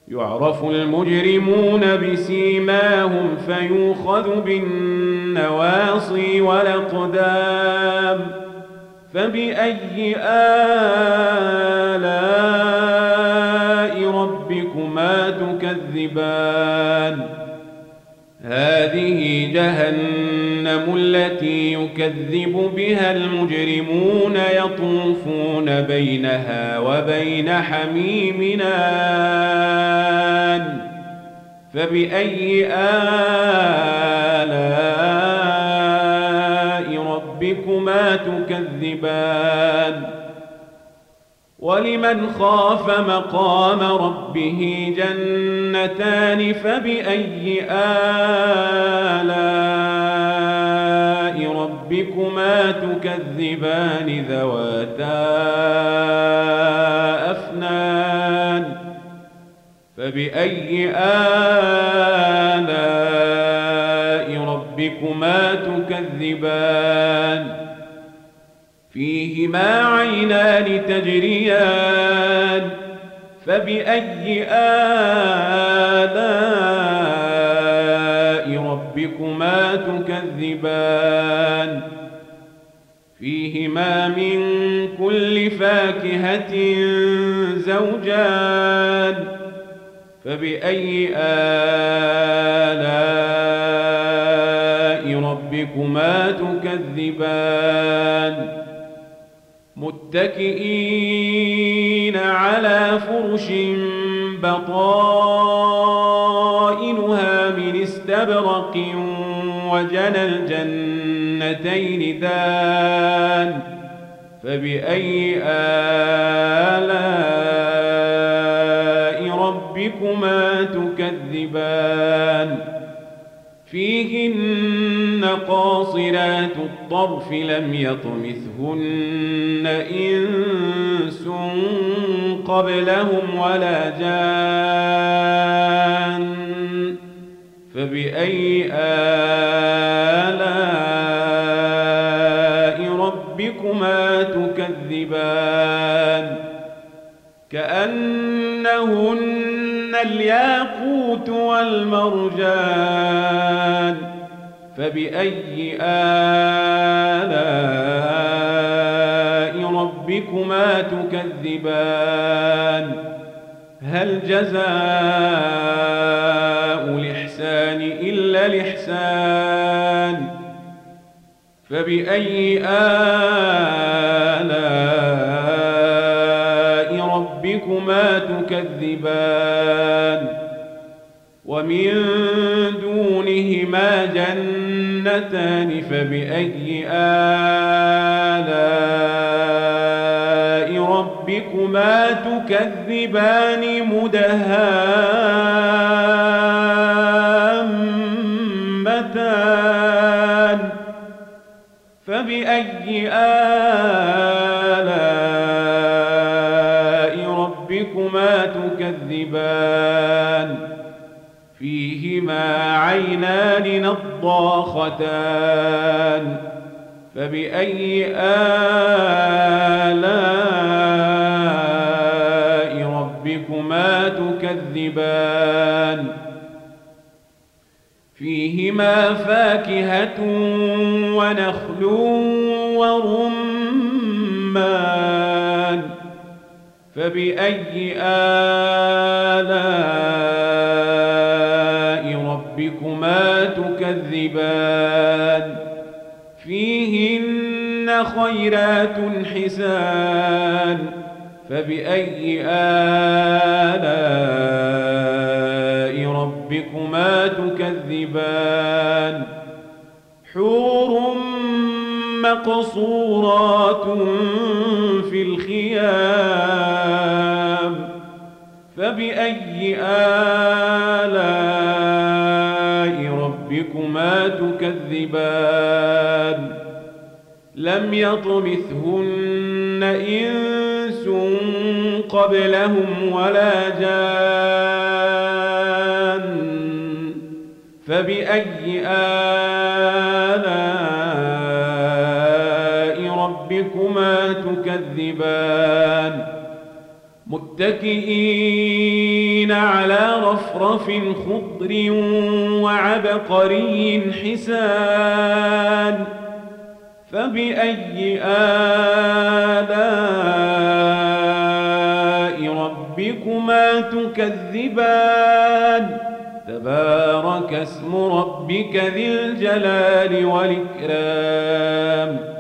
يعرف المجرمون بسيماهم فيؤخذ بالنواصي والأقدام فبأي آلاء ربكما تكذبان هذه جهنم التي يكذب بها المجرمون يطوفون بينها وبين حميم آن فبأي آلاء ربكما تكذبان ولمن خاف مقام ربه جنتان فبأي آلاء ربكما تكذبان ذواتا أفنان فبأي آلاء ربكما تكذبان فيهما عينان تجريان فبأي آلاء ربكما تكذبان فيهما من كل فاكهة زوجان فبأي آلاء ربكما تكذبان متكئين على فرش بطائنها من استبرق وجنى الجنتين دان فبأي آلاء ربكما تكذبان فيهن قاصرات الطرف لم يطمثهن إنس قبلهم ولا جان فبأي آلاء ربكما تكذبان كأنهن الياقوت والمرجان فبأي آلاء ربكما تكذبان هل جزاء الإحسان إلا الإحسان فبأي آلاء ربكما تكذبان ومن دونهما جنتان فبأي آلاء ربكما تكذبان مدهامتان فبأي آلاء ربكما تكذبان فيهما عينان نضاختان فبأي آلاء ربكما تكذبان فيهما فاكهة ونخل ورمان فبأي آلاء ربكما تكذبان فيهن خيرات حسان فبأي آلاء ربكما تكذبان حور مقصورات في الخيام فبأي آلاء ربكما تكذبان لم يطمثهن إنس قبلهم ولا جان فبأي آلاء ربكما تكذبان متكئين متكئين على رفرف خضر وعبقري حسان فبأي آلاء ربكما تكذبان تبارك اسم ربك ذي الجلال والإكرام